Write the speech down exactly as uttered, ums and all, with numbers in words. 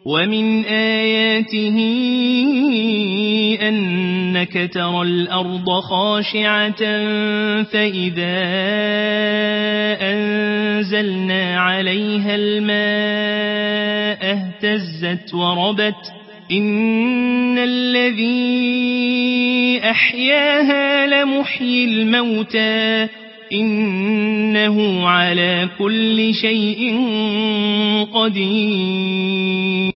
ومن آياته أنك ترى الأرض خاشعة فإذا أنزلنا عليها الماء اهتزت وربت إن الذي أحياها لمحيي الموتى إنه على كل شيء قدير.